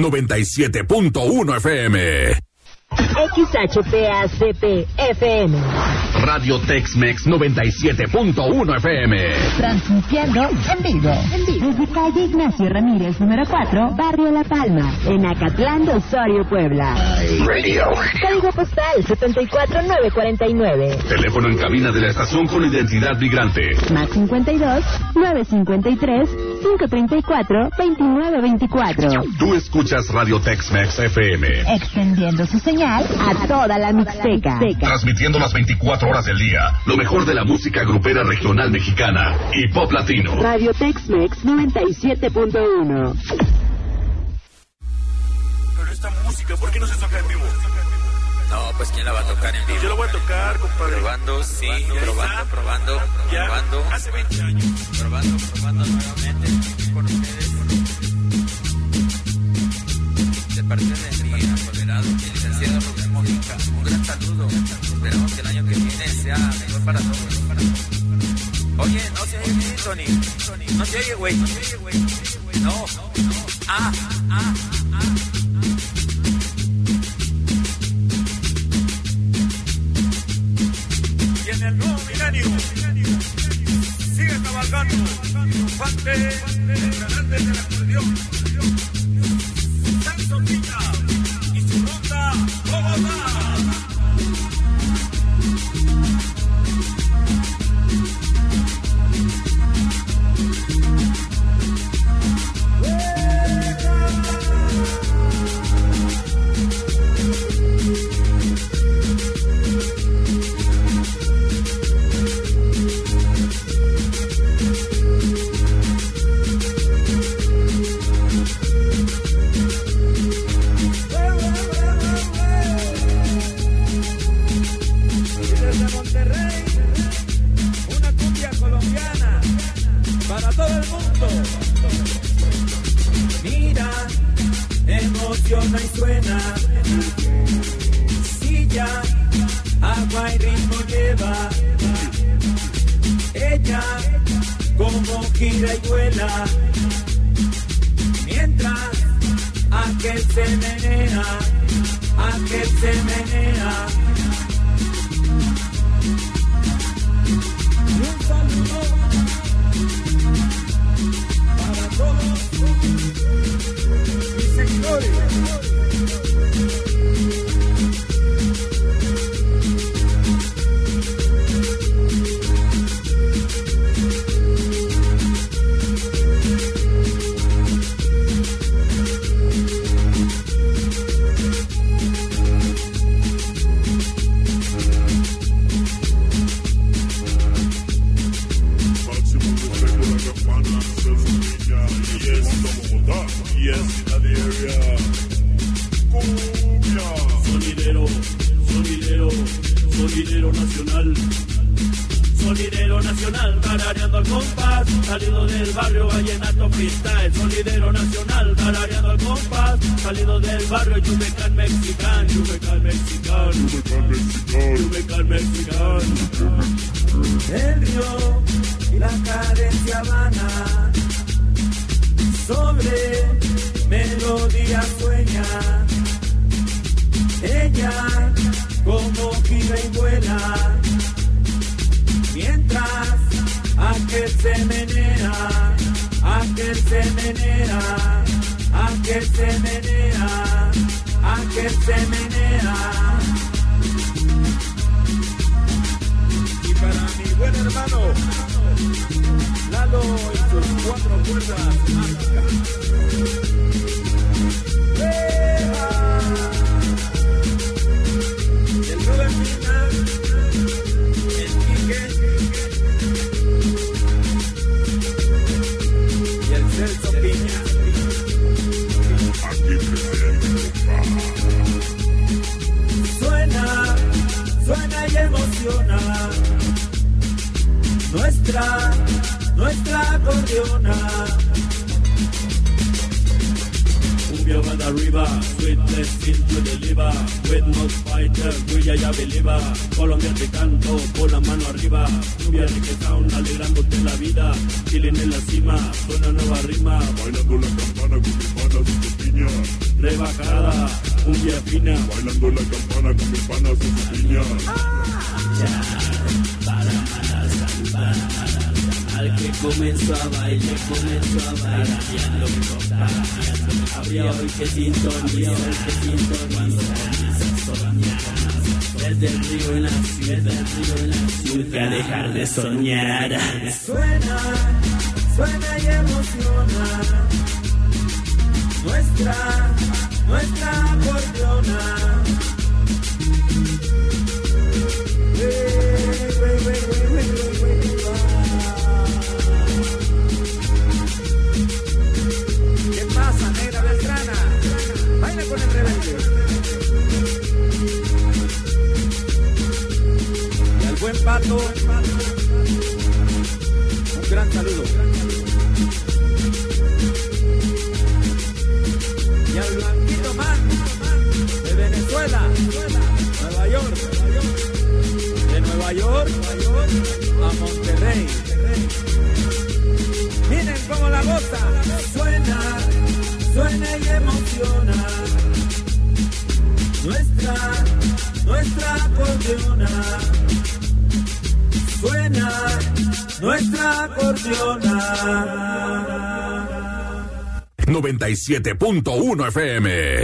97.1 FM. XHPACP FM. Radio Tex-Mex 97.1 FM. Transmitiendo en vivo. Desde calle Ignacio Ramírez, número 4, Barrio La Palma, en Acatlán de Osorio, Puebla. Radio. Código postal 74949. Teléfono en cabina de la estación con identidad migrante. Más 52 953 534 2924. Tú escuchas Radio Tex-Mex FM. Extendiendo su señal a toda la Mixteca. Transmitiendo las 24 horas del día. Lo mejor de la música grupera regional mexicana y pop latino. Radio Tex-Mex 97.1. Pero esta música, ¿por qué no se toca en vivo? No, pues ¿quién la va a tocar en vivo? Yo la voy a tocar, compadre. Probando, sí, probando. Hace 20 años. Probando nuevamente con ustedes. De parte de mi apoderado, el licenciado Rubén Mojica. Un gran saludo. Esperamos que el año que viene sea mejor para todos. Oye, no se oye bien, Tony. No se oye, güey. No. Y en el nuevo milenio sigue cabalgando triunfante el grande del acordeón Samson Villa y su ronda Bogotá. Para todo el mundo. Mira, emociona y suena. Silla, agua y ritmo lleva. Ella, como gira y vuela. Mientras aquel se menea. Y un saludo para todos mis seguidores. Sonidero nacional, tarareando al compás, salido del barrio vallenato freestyle. Sonidero nacional, tarareando al compás, salido del barrio Yumecan Mexican. El río y la cadencia vana, sobre melodía sueña. Ella como gira y vuela, mientras aquel se menea. Y para mi buen hermano Lalo y sus 4 cuerdas mágicas. El Rubén Pina, el Quique y el Celso Piña. Aquí presente. Suena y emociona nuestra acordeona. Cumbia banda arriba, sweetness into the liver. With no fighter, we ya believer. Colombia te canto, con la mano arriba. Cumbia reggae sound, alegrándote la vida. Chilling en la cima, suena nueva rima. Bailando la campana con mi pana de tu piña. rebajada, cumbia fina, bailando la campana con mis panas en su piña. Para saludar al que comenzó a bailar, paraneando copas. Habría hoy que sintonía, cuando comienza a soñar. Desde el río en la ciudad, nunca dejar de soñar. Suena y emociona. Nuestra acordeona. ¿Qué pasa, negra Beltrana? Baila con el rebelde. Y al buen Pato, un gran saludo. Y al Blanquito Man de Venezuela, Nueva York, de Nueva York a Monterrey. Miren cómo la goza, suena y emociona. Nuestra acordeona. Suena nuestra acordeona. 97.1 FM.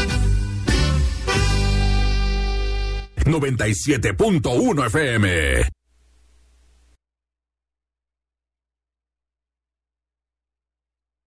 FM. 97.1 FM.